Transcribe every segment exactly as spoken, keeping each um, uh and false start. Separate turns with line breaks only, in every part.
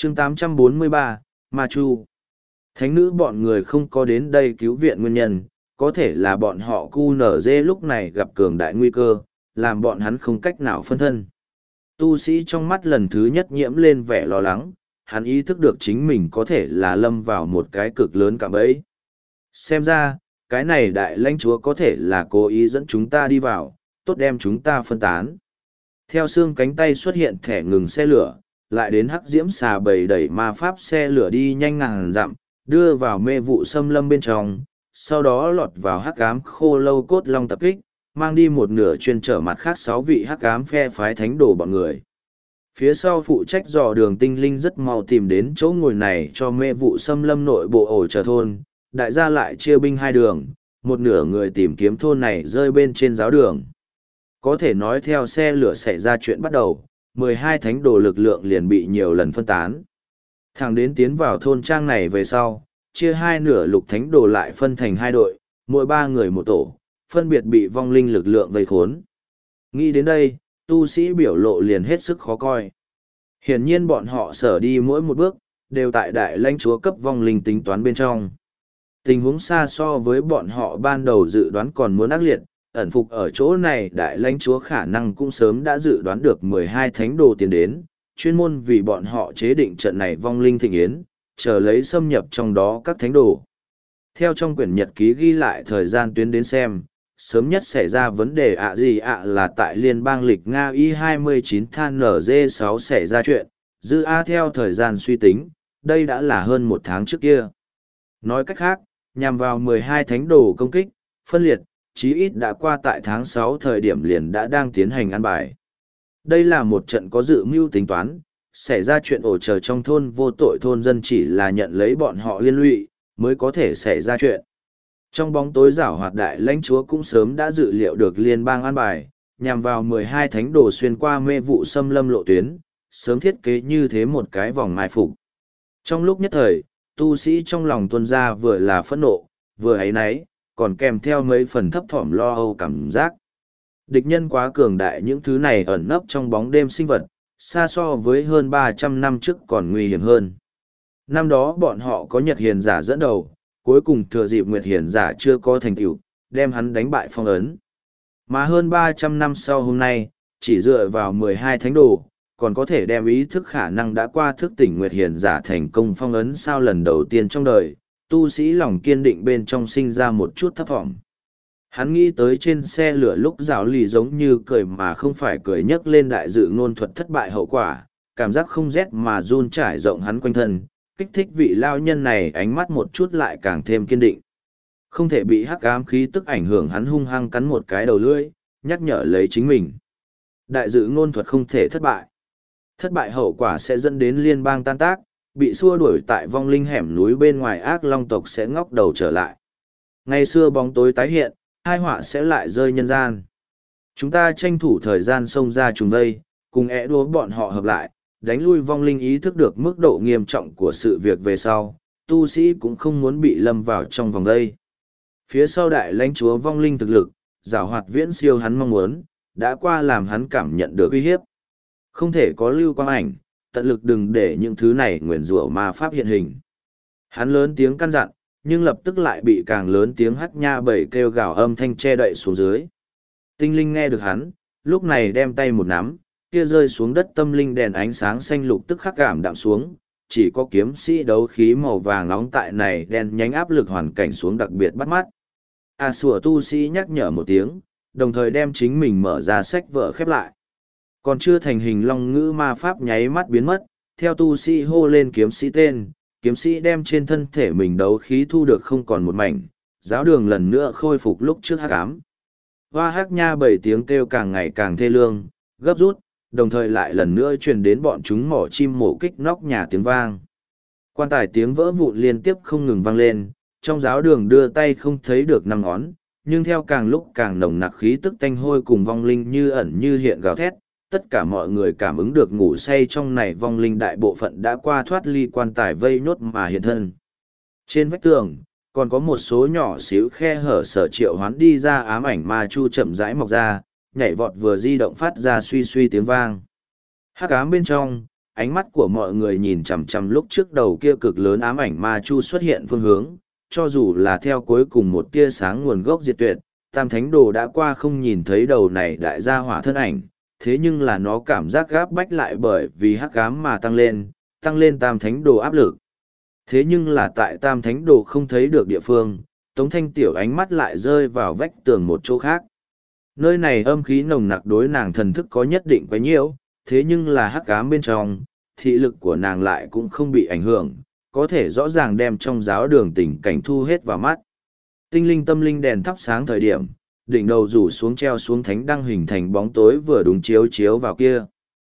chương tám trăm bốn mươi ba, Ma Chu. Thánh nữ bọn người không có đến đây cứu viện nguyên nhân, có thể là bọn họ cu nở dê lúc này gặp cường đại nguy cơ, làm bọn hắn không cách nào phân thân. Tu sĩ trong mắt lần thứ nhất nhiễm lên vẻ lo lắng, hắn ý thức được chính mình có thể là lâm vào một cái cực lớn cạm bẫy. Xem ra, cái này đại lãnh chúa có thể là cố ý dẫn chúng ta đi vào, tốt đem chúng ta phân tán. Theo xương cánh tay xuất hiện thẻ ngừng xe lửa, lại đến hắc diễm xà bầy đẩy ma pháp xe lửa đi nhanh ngàn dặm, đưa vào mê vụ xâm lâm bên trong, sau đó lọt vào hắc ám khô lâu cốt long tập kích, mang đi một nửa chuyên trở mặt khác sáu vị hắc ám phe phái thánh đồ bọn người. Phía sau phụ trách dò đường tinh linh rất mau tìm đến chỗ ngồi này cho mê vụ xâm lâm nội bộ ổ chờ thôn, đại gia lại chia binh hai đường, một nửa người tìm kiếm thôn này rơi bên trên giáo đường. Có thể nói theo xe lửa xảy ra chuyện bắt đầu, mười hai thánh đồ lực lượng liền bị nhiều lần phân tán. Thẳng đến tiến vào thôn trang này về sau, chia hai nửa lục thánh đồ lại phân thành hai đội, mỗi ba người một tổ, phân biệt bị vong linh lực lượng vây khốn. Nghĩ đến đây, tu sĩ biểu lộ liền hết sức khó coi. Hiển nhiên bọn họ sở đi mỗi một bước, đều tại đại lãnh chúa cấp vong linh tính toán bên trong. Tình huống xa so với bọn họ ban đầu dự đoán còn muốn ác liệt, ẩn phục ở chỗ này đại lãnh chúa khả năng cũng sớm đã dự đoán được mười hai thánh đồ tiến đến, chuyên môn vì bọn họ chế định trận này vong linh thịnh yến, chờ lấy xâm nhập trong đó các thánh đồ. Theo trong quyển nhật ký ghi lại thời gian tuyến đến xem, sớm nhất xảy ra vấn đề ạ gì ạ là tại liên bang lịch Nga I hai mươi chín than N G sáu xảy ra chuyện, dư A theo thời gian suy tính, đây đã là hơn một tháng trước kia. Nói cách khác, nhằm vào mười hai thánh đồ công kích, phân liệt, chí ít đã qua tại tháng sáu thời điểm liền đã đang tiến hành ăn bài. Đây là một trận có dự mưu tính toán, xảy ra chuyện ổ chờ trong thôn vô tội thôn dân chỉ là nhận lấy bọn họ liên lụy, mới có thể xảy ra chuyện. Trong bóng tối giảo hoạt đại lãnh chúa cũng sớm đã dự liệu được liên bang an bài, nhằm vào mười hai thánh đồ xuyên qua mê vụ xâm lâm lộ tuyến, sớm thiết kế như thế một cái vòng mai phục. Trong lúc nhất thời, tu sĩ trong lòng tuân ra vừa là phẫn nộ, vừa ấy náy, còn kèm theo mấy phần thấp thỏm lo âu cảm giác. Địch nhân quá cường đại, những thứ này ẩn nấp trong bóng đêm sinh vật, xa so với hơn ba trăm năm trước còn nguy hiểm hơn. Năm đó bọn họ có Nhật Hiền giả dẫn đầu, cuối cùng thừa dịp Nguyệt Hiền giả chưa có thành tựu, đem hắn đánh bại phong ấn. Mà hơn ba trăm năm sau hôm nay, chỉ dựa vào mười hai thánh đồ, còn có thể đem ý thức khả năng đã qua thức tỉnh Nguyệt Hiền giả thành công phong ấn sao lần đầu tiên trong đời, tu sĩ lòng kiên định bên trong sinh ra một chút thấp thỏm. Hắn nghĩ tới trên xe lửa lúc rào lì giống như cười mà không phải cười nhấc lên đại dự ngôn thuật thất bại hậu quả, cảm giác không rét mà run trải rộng hắn quanh thân, kích thích vị lao nhân này ánh mắt một chút lại càng thêm kiên định. Không thể bị hắc ám khí tức ảnh hưởng, hắn hung hăng cắn một cái đầu lưỡi, nhắc nhở lấy chính mình. Đại dự ngôn thuật không thể thất bại. Thất bại hậu quả sẽ dẫn đến liên bang tan tác, bị xua đuổi tại vong linh hẻm núi bên ngoài ác long tộc sẽ ngóc đầu trở lại. Ngày xưa bóng tối tái hiện, hai họa sẽ lại rơi nhân gian. Chúng ta tranh thủ thời gian xông ra trùng vây, cùng ẻ đúa bọn họ hợp lại, đánh lui vong linh ý thức được mức độ nghiêm trọng của sự việc về sau, tu sĩ cũng không muốn bị lâm vào trong vòng đây. Phía sau đại lãnh chúa vong linh thực lực, giảo hoạt viễn siêu hắn mong muốn, đã qua làm hắn cảm nhận được uy hiếp. Không thể có lưu quang ảnh, tận lực đừng để những thứ này nguyền rủa ma pháp hiện hình. Hắn lớn tiếng căn dặn, nhưng lập tức lại bị càng lớn tiếng hắc nha bầy kêu gào âm thanh che đậy xuống dưới. Tinh linh nghe được hắn, lúc này đem tay một nắm, kia rơi xuống đất tâm linh đèn ánh sáng xanh lục tức khắc cảm đạm xuống, chỉ có kiếm sĩ đấu khí màu vàng nóng tại này đen nhánh áp lực hoàn cảnh xuống đặc biệt bắt mắt. À sủa tu sĩ nhắc nhở một tiếng, đồng thời đem chính mình mở ra sách vở khép lại. Còn chưa thành hình long ngữ ma pháp nháy mắt biến mất, theo tu sĩ hô lên kiếm sĩ tên, kiếm sĩ đem trên thân thể mình đấu khí thu được không còn một mảnh, giáo đường lần nữa khôi phục lúc trước hắc ám. Hoa hắc nha bảy tiếng kêu càng ngày càng thê lương, gấp rút, đồng thời lại lần nữa truyền đến bọn chúng mỏ chim mổ kích nóc nhà tiếng vang. Quan tài tiếng vỡ vụn liên tiếp không ngừng vang lên, trong giáo đường đưa tay không thấy được năm ngón, nhưng theo càng lúc càng nồng nặc khí tức tanh hôi cùng vong linh như ẩn như hiện gào thét, tất cả mọi người cảm ứng được ngủ say trong này vong linh đại bộ phận đã qua thoát ly quan tài vây nhốt mà hiện thân. Trên vách tường, còn có một số nhỏ xíu khe hở sở triệu hoán đi ra ám ảnh ma chu chậm rãi mọc ra, nhảy vọt vừa di động phát ra suy suy tiếng vang. Hắc ám bên trong, ánh mắt của mọi người nhìn chằm chằm lúc trước đầu kia cực lớn ám ảnh ma chu xuất hiện phương hướng, cho dù là theo cuối cùng một tia sáng nguồn gốc diệt tuyệt, Tam Thánh Đồ đã qua không nhìn thấy đầu này đại gia hỏa thân ảnh, thế nhưng là nó cảm giác gáp bách lại bởi vì hắc ám mà tăng lên, tăng lên Tam Thánh Đồ áp lực. Thế nhưng là tại Tam Thánh Đồ không thấy được địa phương, Tống Thanh Tiểu ánh mắt lại rơi vào vách tường một chỗ khác. Nơi này âm khí nồng nặc đối nàng thần thức có nhất định quá nhiều, thế nhưng là hắc ám bên trong, thị lực của nàng lại cũng không bị ảnh hưởng, có thể rõ ràng đem trong giáo đường tình cảnh thu hết vào mắt. Tinh linh tâm linh đèn thắp sáng thời điểm, đỉnh đầu rủ xuống treo xuống thánh đăng hình thành bóng tối vừa đúng chiếu chiếu vào kia.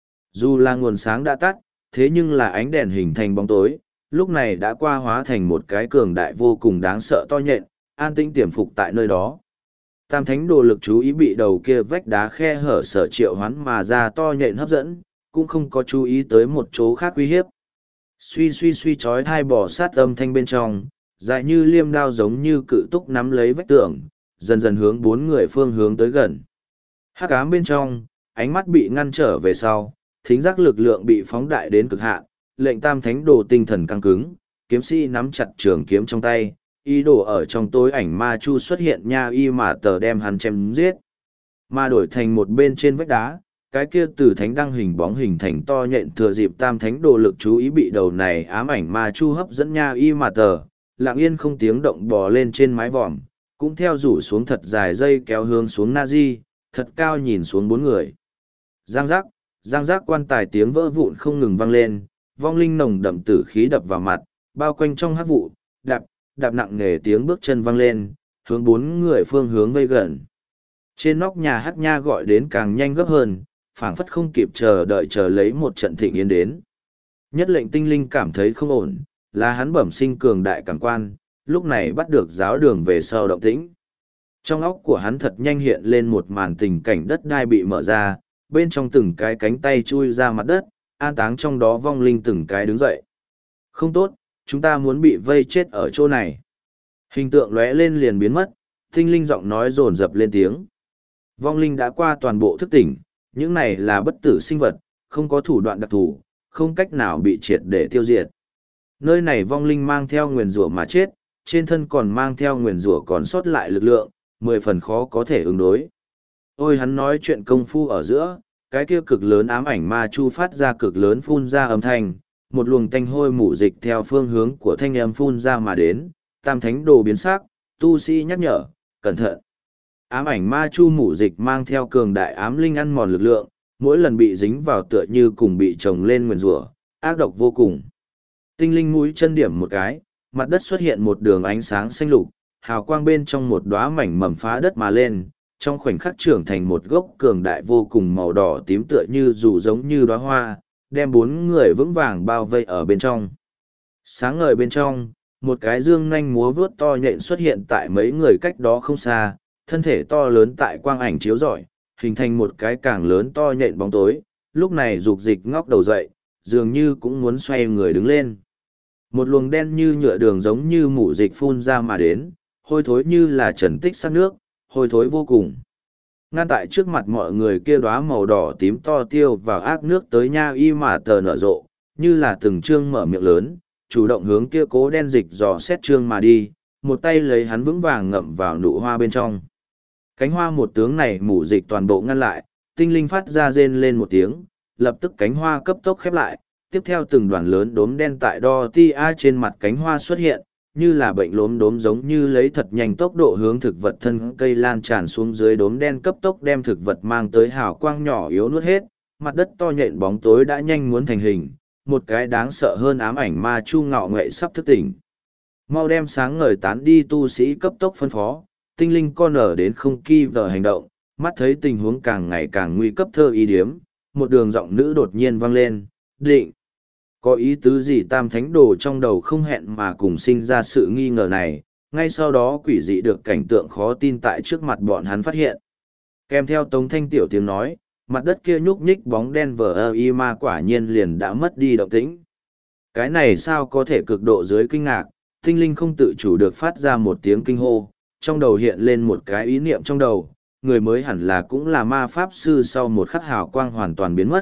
Dù là nguồn sáng đã tắt, thế nhưng là ánh đèn hình thành bóng tối, lúc này đã qua hóa thành một cái cường đại vô cùng đáng sợ to nhện, an tĩnh tiềm phục tại nơi đó. Tam Thánh Đồ lực chú ý bị đầu kia vách đá khe hở sở triệu hoán mà ra to nhện hấp dẫn, cũng không có chú ý tới một chỗ khác uy hiếp. Suy suy suy chói hai bò sát âm thanh bên trong, dài như liêm đao giống như cự túc nắm lấy vách tường, dần dần hướng bốn người phương hướng tới gần. Hắc ám bên trong, ánh mắt bị ngăn trở về sau, thính giác lực lượng bị phóng đại đến cực hạn, lệnh Tam Thánh Đồ tinh thần căng cứng, kiếm sĩ nắm chặt trường kiếm trong tay, ý đồ ở trong tối ảnh ma chu xuất hiện nha y mà tờ đem hắn chém giết. Mà đổi thành một bên trên vách đá, cái kia từ thánh đăng hình bóng hình thành to nhện thừa dịp Tam Thánh Đồ lực chú ý bị đầu này ám ảnh ma chu hấp dẫn nha y mà tờ, lặng yên không tiếng động bò lên trên mái vòm, cũng theo rủ xuống thật dài dây kéo hướng xuống Nazi, thật cao nhìn xuống bốn người. Giang giác, giang giác quan tài tiếng vỡ vụn không ngừng vang lên, vong linh nồng đậm tử khí đập vào mặt, bao quanh trong hắc vụ, đạp, đạp nặng nề tiếng bước chân vang lên, hướng bốn người phương hướng vây gần. Trên nóc nhà hắc nha gọi đến càng nhanh gấp hơn, phảng phất không kịp chờ đợi chờ lấy một trận thịnh yến đến. Nhất lệnh tinh linh cảm thấy không ổn, là hắn bẩm sinh cường đại cảm quan, lúc này bắt được giáo đường về sau động tĩnh. Trong óc của hắn thật nhanh hiện lên một màn tình cảnh đất đai bị mở ra, bên trong từng cái cánh tay chui ra mặt đất, an táng trong đó vong linh từng cái đứng dậy. Không tốt, chúng ta muốn bị vây chết ở chỗ này. Hình tượng lóe lên liền biến mất, tinh linh giọng nói dồn dập lên tiếng. Vong linh đã qua toàn bộ thức tỉnh, những này là bất tử sinh vật, không có thủ đoạn đặc thù, không cách nào bị triệt để tiêu diệt. Nơi này vong linh mang theo nguyền rủa mà chết, trên thân còn mang theo nguyền rủa còn sót lại lực lượng, mười phần khó có thể ứng đối. Ôi hắn nói chuyện công phu ở giữa, cái kia cực lớn ám ảnh ma chu phát ra cực lớn phun ra âm thanh, một luồng tanh hôi mù dịch theo phương hướng của thanh âm phun ra mà đến, Tam Thánh Đồ biến sắc, tu sĩ nhắc nhở, cẩn thận. Ám ảnh ma chu mù dịch mang theo cường đại ám linh ăn mòn lực lượng, mỗi lần bị dính vào tựa như cùng bị trồng lên nguyền rủa, ác độc vô cùng. Tinh linh mũi chân điểm một cái, mặt đất xuất hiện một đường ánh sáng xanh lục, hào quang bên trong một đóa mảnh mầm phá đất mà lên, trong khoảnh khắc trưởng thành một gốc cường đại vô cùng màu đỏ tím tựa như dù giống như đóa hoa, đem bốn người vững vàng bao vây ở bên trong. Sáng ngời bên trong, một cái dương nanh múa vướt to nhện xuất hiện tại mấy người cách đó không xa, thân thể to lớn tại quang ảnh chiếu rọi, hình thành một cái càng lớn to nhện bóng tối, lúc này dục dịch ngóc đầu dậy, dường như cũng muốn xoay người đứng lên. Một luồng đen như nhựa đường giống như mủ dịch phun ra mà đến, hôi thối như là trần tích sắc nước, hôi thối vô cùng. Ngăn tại trước mặt mọi người kia đóa màu đỏ tím to tiêu vào ác nước tới nha y mà tờ nở rộ, như là từng trương mở miệng lớn, chủ động hướng kia cố đen dịch dò xét trương mà đi, một tay lấy hắn vững vàng ngậm vào nụ hoa bên trong. Cánh hoa một tướng này mủ dịch toàn bộ ngăn lại, tinh linh phát ra rên lên một tiếng, lập tức cánh hoa cấp tốc khép lại, tiếp theo từng đoàn lớn đốm đen tại đo ti a trên mặt cánh hoa xuất hiện, như là bệnh lốm đốm giống như lấy thật nhanh tốc độ hướng thực vật thân cây lan tràn xuống dưới đốm đen cấp tốc đem thực vật mang tới hào quang nhỏ yếu nuốt hết, mặt đất to nhện bóng tối đã nhanh muốn thành hình, một cái đáng sợ hơn ám ảnh ma chu ngạo nghệ sắp thức tỉnh. Mau đem sáng ngời tán đi tu sĩ cấp tốc phân phó, tinh linh con ở đến không kỳ vờ hành động, mắt thấy tình huống càng ngày càng nguy cấp thơ y điếm, một đường giọng nữ đột nhiên vang lên, định. Có ý tứ gì Tam Thánh Đồ trong đầu không hẹn mà cùng sinh ra sự nghi ngờ này, ngay sau đó quỷ dị được cảnh tượng khó tin tại trước mặt bọn hắn phát hiện. Kèm theo Tống Thanh Tiểu tiếng nói, mặt đất kia nhúc nhích bóng đen vờ ơ y ma quả nhiên liền đã mất đi động tĩnh. Cái này sao có thể cực độ dưới kinh ngạc, tinh linh không tự chủ được phát ra một tiếng kinh hô, trong đầu hiện lên một cái ý niệm trong đầu, người mới hẳn là cũng là ma pháp sư sau một khắc hào quang hoàn toàn biến mất,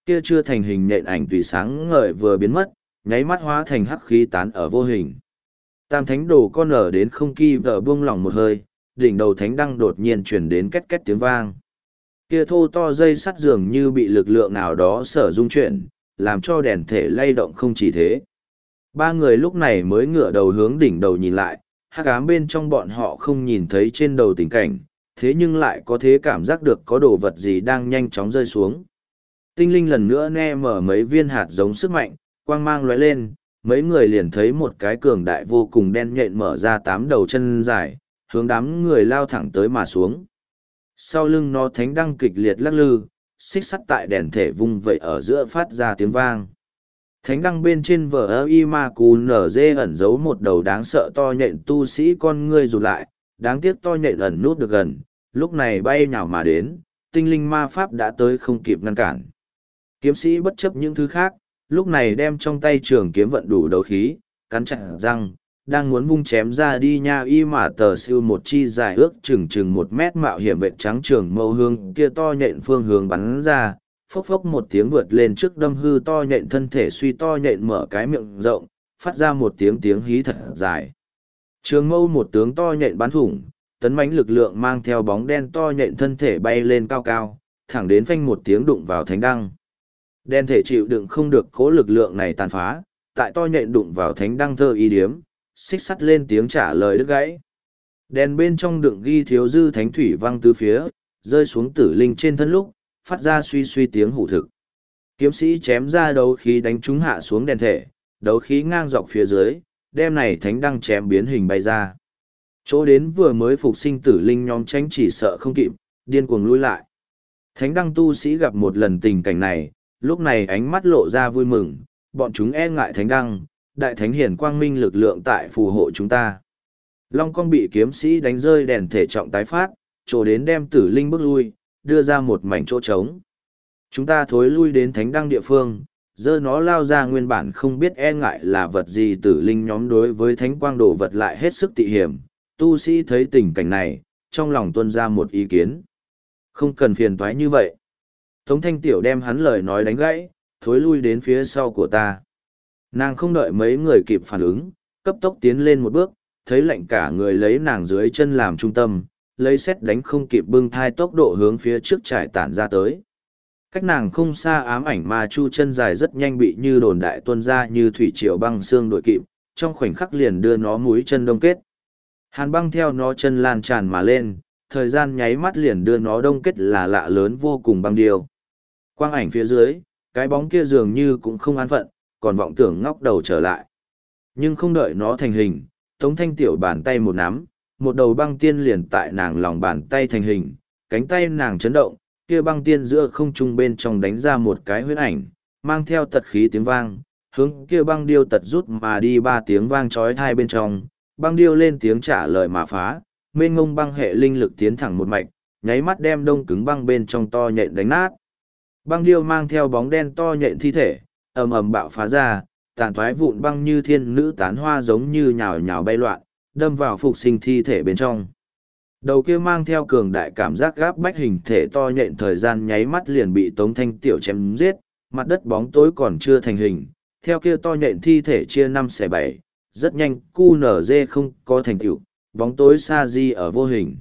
kia chưa thành hình nện ảnh tùy sáng ngời vừa biến mất, nháy mắt hóa thành hắc khí tán ở vô hình. Tam thánh đồ con ở đến không kỳ vợ buông lỏng một hơi, đỉnh đầu thánh đăng đột nhiên chuyển đến két két tiếng vang. Kia thô to dây sắt dường như bị lực lượng nào đó sở dung chuyển, làm cho đèn thể lay động không chỉ thế. Ba người lúc này mới ngửa đầu hướng đỉnh đầu nhìn lại, hắc ám bên trong bọn họ không nhìn thấy trên đầu tình cảnh, thế nhưng lại có thế cảm giác được có đồ vật gì đang nhanh chóng rơi xuống. Tinh linh lần nữa nghe mở mấy viên hạt giống sức mạnh, quang mang lóe lên, mấy người liền thấy một cái cường đại vô cùng đen nhện mở ra tám đầu chân dài, hướng đám người lao thẳng tới mà xuống. Sau lưng nó thánh đăng kịch liệt lắc lư, xích sắt tại đèn thể vung vẩy ở giữa phát ra tiếng vang. Thánh đăng bên trên vở ơ y ma cù nở dê ẩn giấu một đầu đáng sợ to nhện tu sĩ con ngươi rụt lại, đáng tiếc to nhện ẩn nút được gần, lúc này bay nhào mà đến, tinh linh ma pháp đã tới không kịp ngăn cản. Kiếm sĩ bất chấp những thứ khác, lúc này đem trong tay trường kiếm vận đủ đấu khí, cắn chặt răng, đang muốn vung chém ra đi nha y mà tờ siêu một chi dài ước chừng chừng một mét mạo hiểm vệ trắng trường mâu hương kia to nhện phương hướng bắn ra, phốc phốc một tiếng vượt lên trước đâm hư to nhện thân thể suy to nhện mở cái miệng rộng, phát ra một tiếng tiếng hí thật dài. Trường mâu một tướng to nhện bắn thủng, tấn mãnh lực lượng mang theo bóng đen to nhện thân thể bay lên cao cao, thẳng đến phanh một tiếng đụng vào thánh đăng. Đen thể chịu đựng không được cố lực lượng này tàn phá, tại to nhện đụng vào thánh đăng thơ y điếm, xích sắt lên tiếng trả lời đứt gãy. Đèn bên trong đựng ghi thiếu dư thánh thủy văng từ phía, rơi xuống tử linh trên thân lúc, phát ra suy suy tiếng hủ thực. Kiếm sĩ chém ra đấu khí đánh trúng hạ xuống đèn thể, đấu khí ngang dọc phía dưới, đem này thánh đăng chém biến hình bay ra. Chỗ đến vừa mới phục sinh tử linh nhóm tránh chỉ sợ không kịp, điên cuồng lui lại. Thánh đăng tu sĩ gặp một lần tình cảnh này, lúc này ánh mắt lộ ra vui mừng, bọn chúng e ngại thánh đăng, đại thánh hiển quang minh lực lượng tại phù hộ chúng ta. Long Cong bị kiếm sĩ đánh rơi đèn thể trọng tái phát, chỗ đến đem tử linh bước lui, đưa ra một mảnh chỗ trống. Chúng ta thối lui đến thánh đăng địa phương, dơ nó lao ra nguyên bản không biết e ngại là vật gì tử linh nhóm đối với thánh quang đồ vật lại hết sức tị hiểm. Tu sĩ thấy tình cảnh này, trong lòng tuôn ra một ý kiến. Không cần phiền toái như vậy. Tống Thanh Tiểu đem hắn lời nói đánh gãy, thối lui đến phía sau của ta. Nàng không đợi mấy người kịp phản ứng, cấp tốc tiến lên một bước, thấy lạnh cả người lấy nàng dưới chân làm trung tâm, lấy xét đánh không kịp bưng thai tốc độ hướng phía trước trải tản ra tới. Cách nàng không xa ám ảnh ma chu chân dài rất nhanh bị như đồn đại tuôn ra như thủy triều băng xương đội kịp, trong khoảnh khắc liền đưa nó múi chân đông kết. Hàn băng theo nó chân lan tràn mà lên, thời gian nháy mắt liền đưa nó đông kết là lạ lớn vô cùng băng điêu. Quang ảnh phía dưới, cái bóng kia dường như cũng không an phận, còn vọng tưởng ngóc đầu trở lại. Nhưng không đợi nó thành hình, Tống Thanh Tiểu bàn tay một nắm, một đầu băng tiên liền tại nàng lòng bàn tay thành hình, cánh tay nàng chấn động, kia băng tiên giữa không trung bên trong đánh ra một cái huyết ảnh, mang theo tật khí tiếng vang, hướng kia băng điêu tật rút mà đi ba tiếng vang chói tai bên trong, băng điêu lên tiếng trả lời mà phá, mênh ngông băng hệ linh lực tiến thẳng một mạch, nháy mắt đem đông cứng băng bên trong to nhện đánh nát. Băng điêu mang theo bóng đen to nhện thi thể, ầm ầm bạo phá ra, tàn thoái vụn băng như thiên nữ tán hoa giống như nhào nhào bay loạn, đâm vào phục sinh thi thể bên trong. Đầu kia mang theo cường đại cảm giác gáp bách hình thể to nhện thời gian nháy mắt liền bị Tống Thanh Tiểu chém giết, mặt đất bóng tối còn chưa thành hình, theo kia to nhện thi thể chia năm xẻ bảy, rất nhanh cu nở dê không có thành tựu, bóng tối xa di ở vô hình.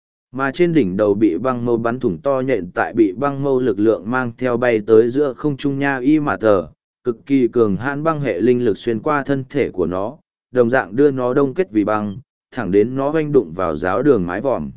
Mà trên đỉnh đầu bị băng mâu bắn thủng to nhện tại bị băng mâu lực lượng mang theo bay tới giữa không trung nha y mà tờ, cực kỳ cường hãn băng hệ linh lực xuyên qua thân thể của nó, đồng dạng đưa nó đông kết vì băng, thẳng đến nó oanh đụng vào giáo đường mái vòm.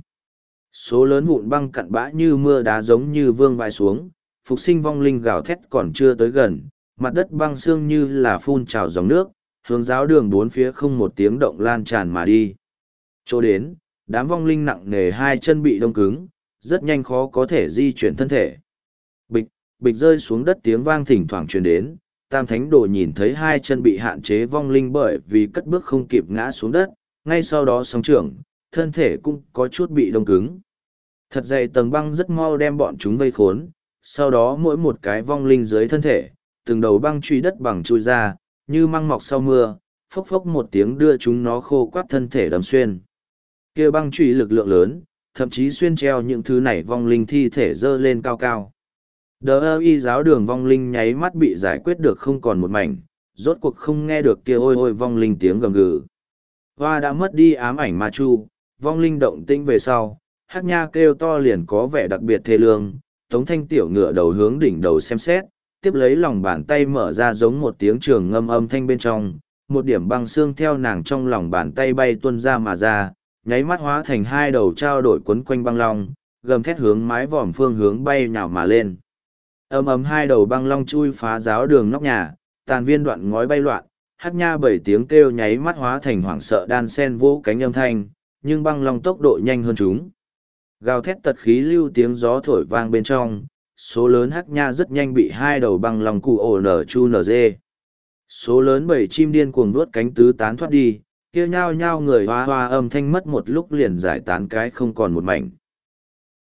Số lớn vụn băng cặn bã như mưa đá giống như vương vai xuống, phục sinh vong linh gào thét còn chưa tới gần, mặt đất băng xương như là phun trào dòng nước, hướng giáo đường bốn phía không một tiếng động lan tràn mà đi. Chỗ đến, đám vong linh nặng nề hai chân bị đông cứng, rất nhanh khó có thể di chuyển thân thể. Bịch, bịch rơi xuống đất tiếng vang thỉnh thoảng truyền đến, Tam Thánh Đồ nhìn thấy hai chân bị hạn chế vong linh bởi vì cất bước không kịp ngã xuống đất, ngay sau đó sóng trưởng, thân thể cũng có chút bị đông cứng. Thật dày tầng băng rất mau đem bọn chúng vây khốn, sau đó mỗi một cái vong linh dưới thân thể, từng đầu băng truy đất bằng chui ra, như măng mọc sau mưa, phốc phốc một tiếng đưa chúng nó khô quắt thân thể đâm xuyên. Kia băng truy lực lượng lớn, thậm chí xuyên treo những thứ này vong linh thi thể dơ lên cao cao. Đờ ơ y giáo đường vong linh nháy mắt bị giải quyết được không còn một mảnh, rốt cuộc không nghe được kia ôi ôi vong linh tiếng gầm gừ. Hoa đã mất đi ám ảnh ma chu, vong linh động tĩnh về sau, Hắc Nha kêu to liền có vẻ đặc biệt thê lương, Tống Thanh tiểu ngựa đầu hướng đỉnh đầu xem xét, tiếp lấy lòng bàn tay mở ra giống một tiếng trường ngâm âm thanh bên trong, một điểm băng xương theo nàng trong lòng bàn tay bay tuôn ra mà ra, nháy mắt hóa thành hai đầu trao đổi quấn quanh băng long, gầm thét hướng mái vòm phương hướng bay nhào mà lên. Ầm ầm hai đầu băng long chui phá giáo đường nóc nhà, tàn viên đoạn ngói bay loạn, Hắc Nha bảy tiếng kêu nháy mắt hóa thành hoảng sợ đan sen vỗ cánh âm thanh, nhưng băng long tốc độ nhanh hơn chúng. Gào thét tật khí lưu tiếng gió thổi vang bên trong, số lớn Hắc Nha rất nhanh bị hai đầu băng long cụ ổ nở chu nở dê. Số lớn bầy chim điên cuồng vuốt cánh tứ tán thoát đi, kêu nhao nhao người hoa hoa âm thanh mất một lúc liền giải tán cái không còn một mảnh.